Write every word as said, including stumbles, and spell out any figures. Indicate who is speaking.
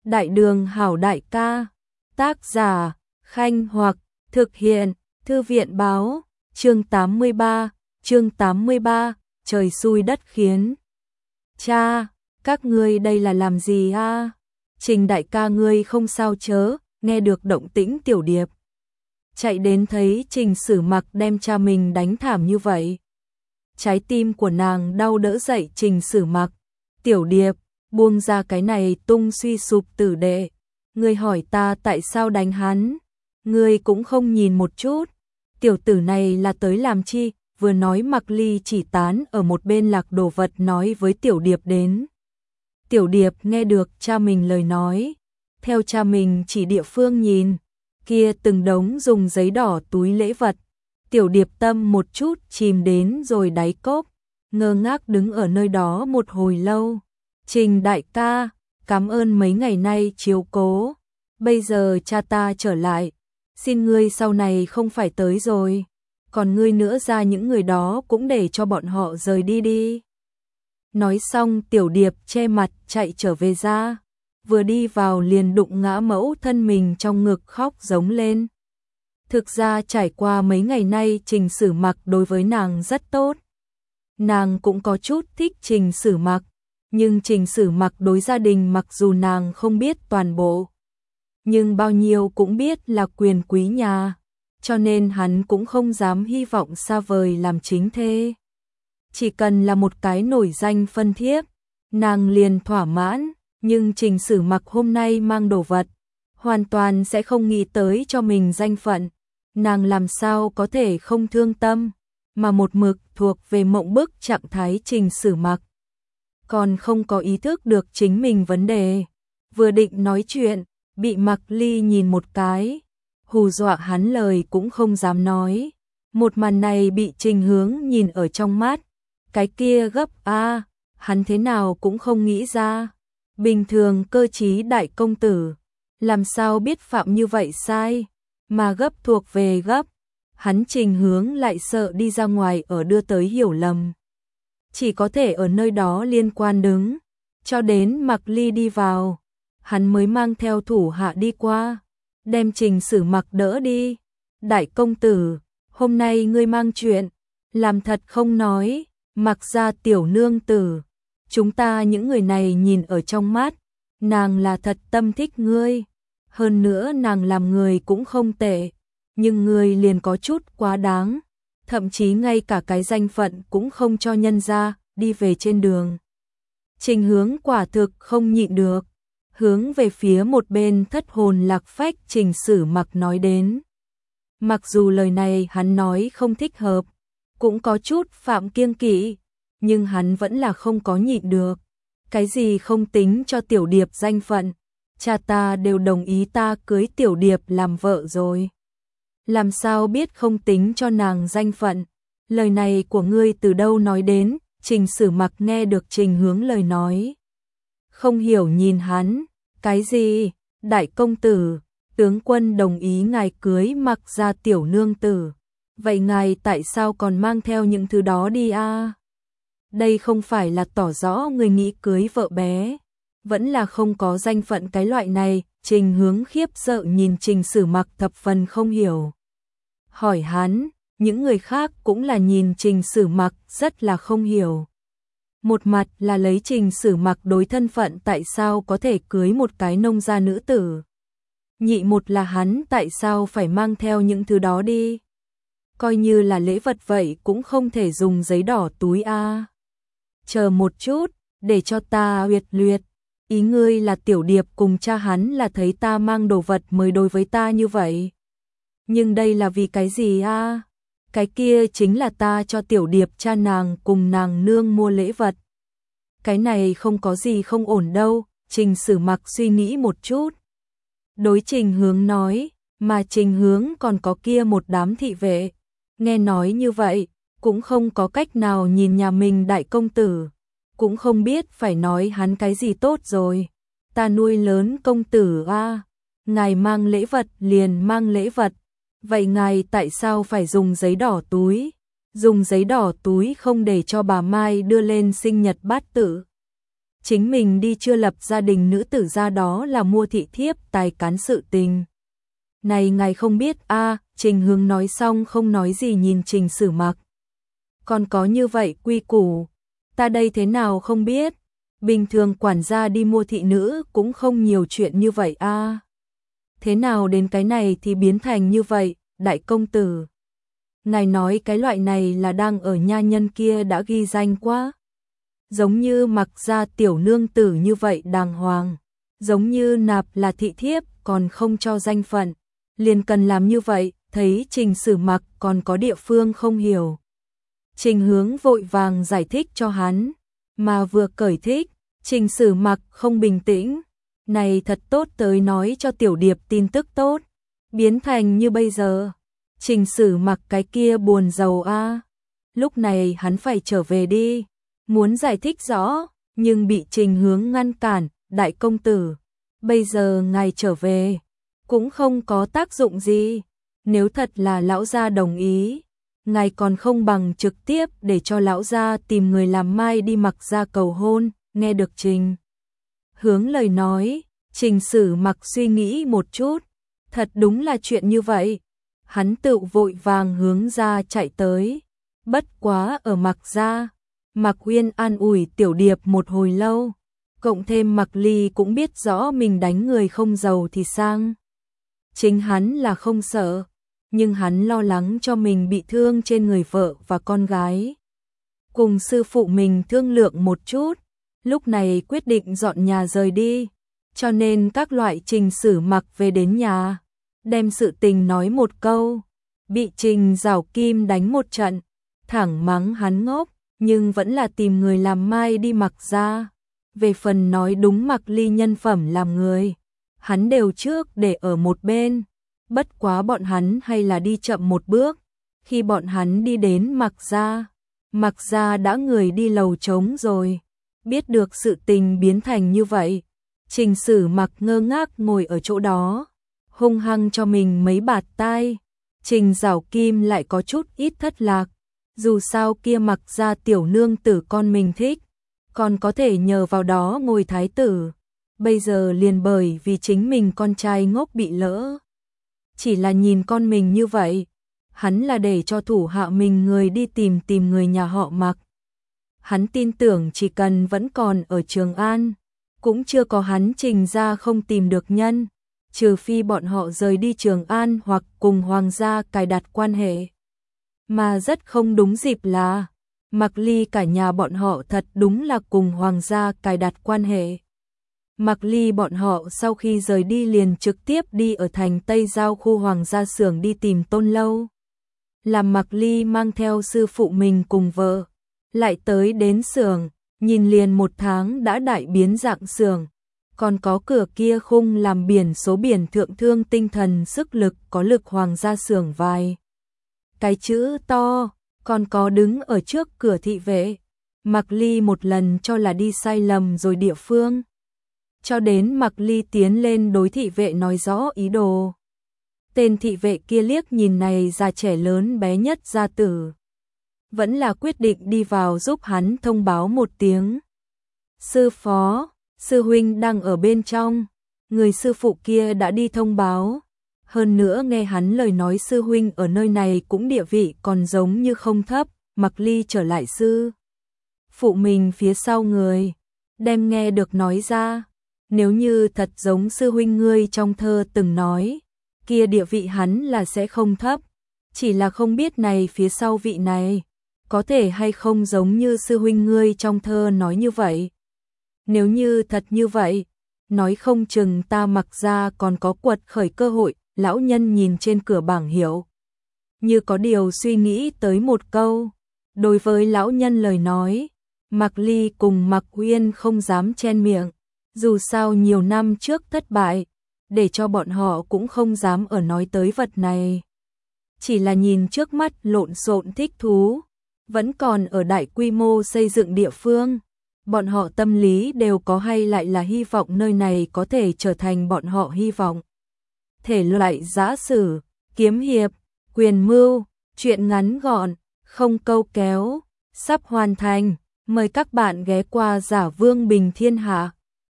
Speaker 1: Đại đường hảo đại ca, tác giả, Khanh Hoặc, thực hiện, Thư viện báo, chương tám mươi ba, chương tám mươi ba, trời xui đất khiến. Cha, các ngươi đây là làm gì a? Trình đại ca ngươi không sao chớ? Nghe được động tĩnh Tiểu Điệp chạy đến thấy Trình Sử Mặc đem cha mình đánh thảm như vậy. Trái tim của nàng đau đỡ dậy Trình Sử Mặc. Tiểu Điệp, buông ra cái này tung suy sụp tử đệ. Ngươi hỏi ta tại sao đánh hắn? Ngươi cũng không nhìn một chút. Tiểu tử này là tới làm chi? Vừa nói Mặc Ly chỉ tán ở một bên lạc đồ vật nói với Tiểu Điệp đến. Tiểu Điệp nghe được cha mình lời nói. Theo cha mình chỉ địa phương nhìn. Kia từng đống dùng giấy đỏ túi lễ vật. Tiểu Điệp tâm một chút chìm đến rồi đáy cốc. Ngơ ngác đứng ở nơi đó một hồi lâu. Trình đại ca, cảm ơn mấy ngày nay chiếu cố. Bây giờ cha ta trở lại. Xin ngươi sau này không phải tới rồi. Còn ngươi nữa ra những người đó cũng để cho bọn họ rời đi đi. Nói xong Tiểu Điệp che mặt chạy trở về ra. Vừa đi vào liền đụng ngã mẫu thân mình trong ngực khóc giống lên. Thực ra trải qua mấy ngày nay Trình Sử Mặc đối với nàng rất tốt. Nàng cũng có chút thích Trình Sử Mặc. Nhưng Trình Sử Mặc đối gia đình mặc dù nàng không biết toàn bộ. Nhưng bao nhiêu cũng biết là quyền quý nhà. Cho nên hắn cũng không dám hy vọng xa vời làm chính thê. Chỉ cần là một cái nổi danh phân thiếp, nàng liền thỏa mãn. Nhưng Trình Sử Mặc hôm nay mang đồ vật, hoàn toàn sẽ không nghĩ tới cho mình danh phận. Nàng làm sao có thể không thương tâm, mà một mực thuộc về mộng bức trạng thái Trình Sử Mặc. Còn không có ý thức được chính mình vấn đề. Vừa định nói chuyện, bị Mặc Ly nhìn một cái, hù dọa hắn lời cũng không dám nói. Một màn này bị Trình Hướng nhìn ở trong mắt. Cái kia gấp a, hắn thế nào cũng không nghĩ ra. Bình thường cơ trí đại công tử, làm sao biết phạm như vậy sai, mà gấp thuộc về gấp. Hắn Trình Hướng lại sợ đi ra ngoài ở đưa tới hiểu lầm. Chỉ có thể ở nơi đó liên quan đứng, cho đến Mặc Ly đi vào, hắn mới mang theo thủ hạ đi qua, đem Trình Sử Mặc đỡ đi. Đại công tử, hôm nay ngươi mang chuyện, làm thật không nói, Mặc ra tiểu nương tử. Chúng ta những người này nhìn ở trong mắt, nàng là thật tâm thích ngươi. Hơn nữa nàng làm người cũng không tệ, nhưng ngươi liền có chút quá đáng. Thậm chí ngay cả cái danh phận cũng không cho nhân ra, đi về trên đường. Trình Hướng quả thực không nhịn được, hướng về phía một bên thất hồn lạc phách Trình Sử Mặc nói đến. Mặc dù lời này hắn nói không thích hợp, cũng có chút phạm kiêng kỵ, nhưng hắn vẫn là không có nhịn được. Cái gì không tính cho Tiểu Điệp danh phận, cha ta đều đồng ý ta cưới Tiểu Điệp làm vợ rồi. Làm sao biết không tính cho nàng danh phận? Lời này của ngươi từ đâu nói đến? Trình Sử Mặc nghe được Trình Hướng lời nói, không hiểu nhìn hắn. Cái gì? Đại công tử, tướng quân đồng ý ngài cưới Mặc ra tiểu nương tử. Vậy ngài tại sao còn mang theo những thứ đó đi a? Đây không phải là tỏ rõ người nghĩ cưới vợ bé, vẫn là không có danh phận cái loại này. Trình Hướng khiếp sợ nhìn Trình Sử Mặc thập phần không hiểu. Hỏi hắn, những người khác cũng là nhìn Trình Sử Mặc rất là không hiểu. Một mặt là lấy Trình Sử Mặc đối thân phận tại sao có thể cưới một cái nông gia nữ tử. Nhị một là hắn tại sao phải mang theo những thứ đó đi. Coi như là lễ vật vậy cũng không thể dùng giấy đỏ túi a. Chờ một chút, để cho ta huyệt luyện. Ý ngươi là Tiểu Điệp cùng cha hắn là thấy ta mang đồ vật mới đối với ta như vậy. Nhưng đây là vì cái gì a? Cái kia chính là ta cho Tiểu Điệp cha nàng cùng nàng nương mua lễ vật. Cái này không có gì không ổn đâu. Trình Sử Mặc suy nghĩ một chút, đối Trình Hướng nói, mà Trình Hướng còn có kia một đám thị vệ. Nghe nói như vậy, cũng không có cách nào nhìn nhà mình đại công tử, cũng không biết phải nói hắn cái gì tốt rồi. Ta nuôi lớn công tử a, ngài mang lễ vật liền mang lễ vật. Vậy ngài tại sao phải dùng giấy đỏ túi? Dùng giấy đỏ túi không để cho bà Mai đưa lên sinh nhật bát tự. chính mình đi chưa lập gia đình nữ tử ra đó là mua thị thiếp tài cán sự tình. Này ngài không biết a à, Trình Hướng nói xong không nói gì nhìn Trình Sử Mặc. Còn có như vậy quy củ, ta đây thế nào không biết, bình thường quản gia đi mua thị nữ cũng không nhiều chuyện như vậy a à. Thế nào đến cái này thì biến thành như vậy, đại công tử. Ngài nói cái loại này là đang ở nha nhân kia đã ghi danh quá. Giống như Mặc gia tiểu nương tử như vậy đàng hoàng, giống như nạp là thị thiếp còn không cho danh phận, liền cần làm như vậy, thấy Trình Sử Mặc còn có địa phương không hiểu. Trình Hướng vội vàng giải thích cho hắn, mà vừa cởi thích, Trình Sử Mặc không bình tĩnh, này thật tốt tới nói cho tiểu điệp tin tức tốt, biến thành như bây giờ. Trình Sử Mặc cái kia buồn rầu a. À. Lúc này hắn phải trở về đi, muốn giải thích rõ, nhưng bị Trình Hướng ngăn cản, đại công tử, bây giờ ngài trở về, cũng không có tác dụng gì, nếu thật là lão gia đồng ý, ngài còn không bằng trực tiếp để cho lão gia tìm người làm mai đi Mặc gia cầu hôn, nghe được Trình Hướng lời nói, Trình Sử Mặc suy nghĩ một chút, thật đúng là chuyện như vậy, hắn tự vội vàng hướng ra chạy tới, bất quá ở Mặc gia, Mặc Uyên an ủi tiểu điệp một hồi lâu, cộng thêm Mặc Ly cũng biết rõ mình đánh người không giàu thì sang. Chính hắn là không sợ, nhưng hắn lo lắng cho mình bị thương trên người vợ và con gái. Cùng sư phụ mình thương lượng một chút, lúc này quyết định dọn nhà rời đi, cho nên các loại Trình Sử Mặc về đến nhà, đem sự tình nói một câu, bị Trình Giảo Kim đánh một trận, thẳng mắng hắn ngốc, nhưng vẫn là tìm người làm mai đi Mặc gia. Về phần nói đúng Mặc Ly nhân phẩm làm người, hắn đều trước để ở một bên, bất quá bọn hắn hay là đi chậm một bước, khi bọn hắn đi đến Mặc gia, Mặc gia đã người đi lầu trống rồi, biết được sự tình biến thành như vậy, Trình Sử Mặc ngơ ngác ngồi ở chỗ đó, hung hăng cho mình mấy bạt tai, Trình Giảo Kim lại có chút ít thất lạc, dù sao kia Mặc gia tiểu nương tử con mình thích, còn có thể nhờ vào đó ngồi thái tử, bây giờ liền bởi vì chính mình con trai ngốc bị lỡ. Chỉ là nhìn con mình như vậy, hắn là để cho thủ hạ mình người đi tìm tìm người nhà họ Mặc. Hắn tin tưởng chỉ cần vẫn còn ở Trường An, cũng chưa có hắn Trình gia không tìm được nhân, trừ phi bọn họ rời đi Trường An hoặc cùng hoàng gia cài đặt quan hệ. Mà rất không đúng dịp là, Mặc Ly cả nhà bọn họ thật đúng là cùng hoàng gia cài đặt quan hệ. Mặc Ly bọn họ sau khi rời đi liền trực tiếp đi ở thành Tây Giao khu hoàng gia xưởng đi tìm Tôn Lâu. Làm Mặc Ly mang theo sư phụ mình cùng vợ, lại tới đến xưởng, nhìn liền một tháng đã đại biến dạng xưởng, còn có cửa kia khung làm biển số biển thượng thương tinh thần sức lực có lực hoàng gia xưởng vài cái chữ to, còn có đứng ở trước cửa thị vệ. Mặc Ly một lần cho là đi sai lầm rồi địa phương, cho đến Mặc Ly tiến lên đối thị vệ nói rõ ý đồ. Tên thị vệ kia liếc nhìn này già trẻ lớn bé nhất gia tử, vẫn là quyết định đi vào giúp hắn thông báo một tiếng. Sư phó, sư huynh đang ở bên trong, người sư phụ kia đã đi thông báo. Hơn nữa nghe hắn lời nói sư huynh ở nơi này cũng địa vị còn giống như không thấp, Mặc Ly trở lại sư phụ mình phía sau người, đem nghe được nói ra, nếu như thật giống sư huynh ngươi trong thơ từng nói, kia địa vị hắn là sẽ không thấp, chỉ là không biết này phía sau vị này, có thể hay không giống như sư huynh ngươi trong thơ nói như vậy. Nếu như thật như vậy, nói không chừng ta Mặc gia còn có quật khởi cơ hội. Lão nhân nhìn trên cửa bảng hiệu, như có điều suy nghĩ tới một câu. Đối với lão nhân lời nói, Mặc Ly cùng Mặc Uyên không dám chen miệng, dù sao nhiều năm trước thất bại, để cho bọn họ cũng không dám ở nói tới vật này. Chỉ là nhìn trước mắt lộn xộn thích thú, vẫn còn ở đại quy mô xây dựng địa phương, bọn họ tâm lý đều có hay lại là hy vọng nơi này có thể trở thành bọn họ hy vọng. Thể loại giã sử, kiếm hiệp, quyền mưu, truyện ngắn gọn, không câu kéo, sắp hoàn thành. Mời các bạn ghé qua Giả Vương Bình Thiên Hạ.